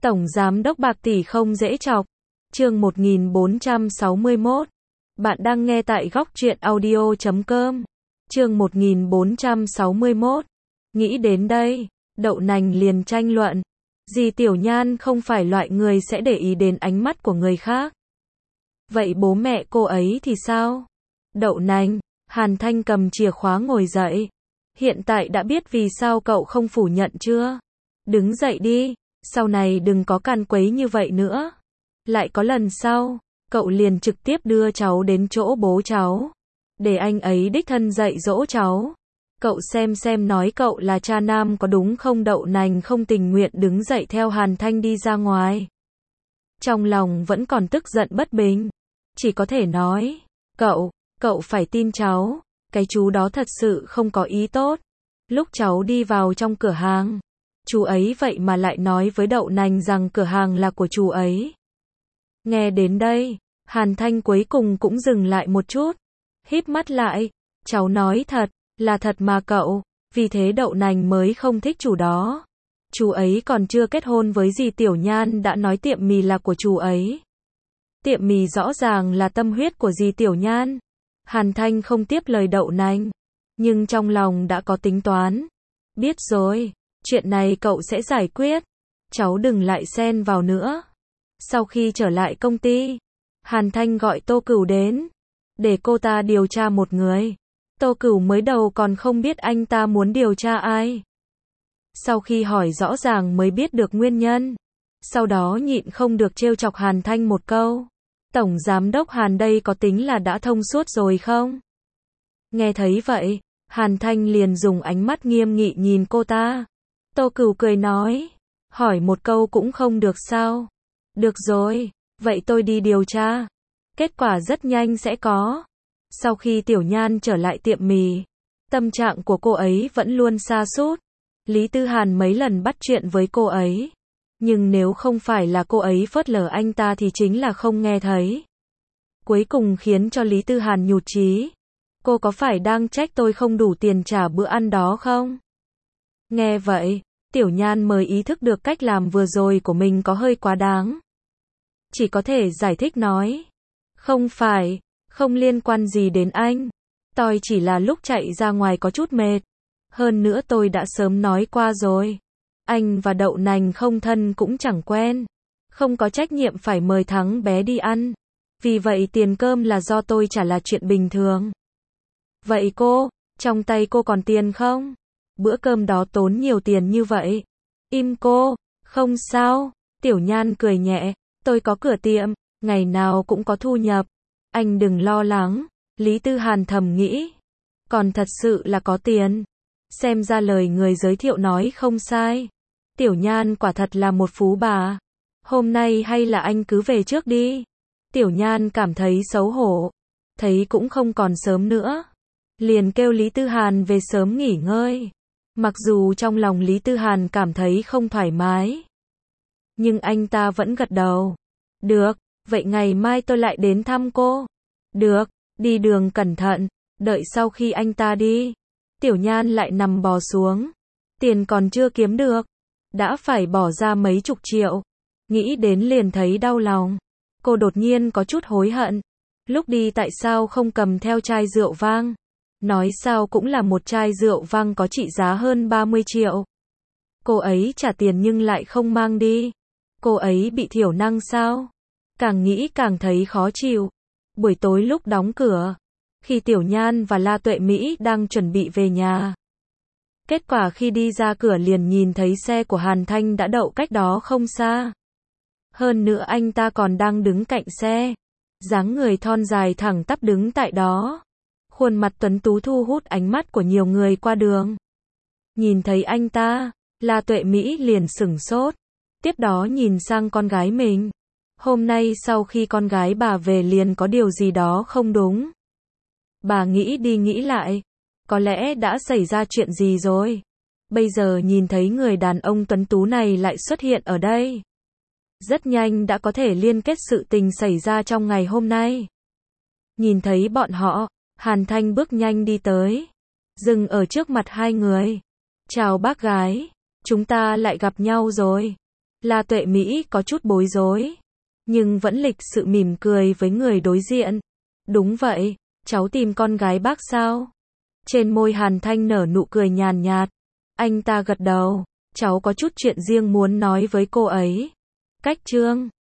Tổng giám đốc bạc tỷ không dễ chọc. Chương 1461. Bạn đang nghe tại góc truyện audio.com. Chương 1461. Nghĩ đến đây, Đậu Nành liền tranh luận. Dì Tiểu Nhan không phải loại người sẽ để ý đến ánh mắt của người khác. Vậy bố mẹ cô ấy thì sao? Đậu Nành, Hàn Thanh cầm chìa khóa ngồi dậy. Hiện tại đã biết vì sao cậu không phủ nhận chưa? Đứng dậy đi, sau này đừng có càn quấy như vậy nữa. Lại có lần sau, cậu liền trực tiếp đưa cháu đến chỗ bố cháu, để anh ấy đích thân dạy dỗ cháu. Cậu xem nói cậu là cha nam có đúng không? Đậu Nành không tình nguyện đứng dậy theo Hàn Thanh đi ra ngoài. Trong lòng vẫn còn tức giận bất bình. Chỉ có thể nói, cậu phải tin cháu, cái chú đó thật sự không có ý tốt. Lúc cháu đi vào trong cửa hàng, chú ấy vậy mà lại nói với Đậu Nành rằng cửa hàng là của chú ấy. Nghe đến đây, Hàn Thanh cuối cùng cũng dừng lại một chút, híp mắt lại, cháu nói thật, là thật mà cậu, vì thế Đậu Nành mới không thích chú đó. Chú ấy còn chưa kết hôn với dì Tiểu Nhan đã nói tiệm mì là của chú ấy. Tiệm mì rõ ràng là tâm huyết của dì Tiểu Nhan. Hàn Thanh không tiếp lời Đậu Nành, nhưng trong lòng đã có tính toán. Biết rồi, chuyện này cậu sẽ giải quyết, cháu đừng lại xen vào nữa. Sau khi trở lại công ty, Hàn Thanh gọi Tô Cửu đến, để cô ta điều tra một người. Tô Cửu mới đầu còn không biết anh ta muốn điều tra ai. Sau khi hỏi rõ ràng mới biết được nguyên nhân. Sau đó nhịn không được trêu chọc Hàn Thanh một câu. Tổng giám đốc Hàn đây có tính là đã thông suốt rồi không? Nghe thấy vậy, Hàn Thanh liền dùng ánh mắt nghiêm nghị nhìn cô ta. Tô Cửu cười nói, hỏi một câu cũng không được sao? Được rồi, vậy tôi đi điều tra. Kết quả rất nhanh sẽ có. Sau khi Tiểu Nhan trở lại tiệm mì, tâm trạng của cô ấy vẫn luôn sa sút. Lý Tư Hàn mấy lần bắt chuyện với cô ấy, nhưng nếu không phải là cô ấy phớt lờ anh ta thì chính là không nghe thấy. Cuối cùng khiến cho Lý Tư Hàn nhụt chí. Cô có phải đang trách tôi không đủ tiền trả bữa ăn đó không? Nghe vậy, Tiểu Nhan mới ý thức được cách làm vừa rồi của mình có hơi quá đáng. Chỉ có thể giải thích nói, không phải, không liên quan gì đến anh. Tôi chỉ là lúc chạy ra ngoài có chút mệt. Hơn nữa tôi đã sớm nói qua rồi. Anh và Đậu Nành không thân cũng chẳng quen. Không có trách nhiệm phải mời thằng bé đi ăn. Vì vậy tiền cơm là do tôi trả là chuyện bình thường. Vậy cô, trong tay cô còn tiền không? Bữa cơm đó tốn nhiều tiền như vậy. Im cô, không sao. Tiểu Nhan cười nhẹ, tôi có cửa tiệm, ngày nào cũng có thu nhập. Anh đừng lo lắng. Lý Tư Hàn thầm nghĩ. Còn thật sự là có tiền. Xem ra lời người giới thiệu nói không sai. Tiểu Nhan quả thật là một phú bà. Hôm nay hay là anh cứ về trước đi. Tiểu Nhan cảm thấy xấu hổ. Thấy cũng không còn sớm nữa. Liền kêu Lý Tư Hàn về sớm nghỉ ngơi. Mặc dù trong lòng Lý Tư Hàn cảm thấy không thoải mái, nhưng anh ta vẫn gật đầu. Được, vậy ngày mai tôi lại đến thăm cô. Được, đi đường cẩn thận. Đợi sau khi anh ta đi, Tiểu Nhan lại nằm bò xuống. Tiền còn chưa kiếm được, đã phải bỏ ra mấy chục triệu. Nghĩ đến liền thấy đau lòng. Cô đột nhiên có chút hối hận. Lúc đi tại sao không cầm theo chai rượu vang? Nói sao cũng là một chai rượu vang có trị giá hơn 30 triệu. Cô ấy trả tiền nhưng lại không mang đi. Cô ấy bị thiểu năng sao? Càng nghĩ càng thấy khó chịu. Buổi tối lúc đóng cửa, khi Tiểu Nhan và La Tuệ Mỹ đang chuẩn bị về nhà, kết quả khi đi ra cửa liền nhìn thấy xe của Hàn Thanh đã đậu cách đó không xa. Hơn nữa anh ta còn đang đứng cạnh xe. Dáng người thon dài thẳng tắp đứng tại đó. Khuôn mặt tuấn tú thu hút ánh mắt của nhiều người qua đường. Nhìn thấy anh ta, La Tuệ Mỹ liền sửng sốt. Tiếp đó nhìn sang con gái mình. Hôm nay sau khi con gái bà về liền có điều gì đó không đúng. Bà nghĩ đi nghĩ lại, có lẽ đã xảy ra chuyện gì rồi. Bây giờ nhìn thấy người đàn ông tuấn tú này lại xuất hiện ở đây. Rất nhanh đã có thể liên kết sự tình xảy ra trong ngày hôm nay. Nhìn thấy bọn họ, Hàn Thanh bước nhanh đi tới, dừng ở trước mặt hai người. Chào bác gái, chúng ta lại gặp nhau rồi. La Tuệ Mỹ có chút bối rối, nhưng vẫn lịch sự mỉm cười với người đối diện. Đúng vậy, cháu tìm con gái bác sao? Trên môi Hàn Thanh nở nụ cười nhàn nhạt. Anh ta gật đầu, cháu có chút chuyện riêng muốn nói với cô ấy. Cách Trương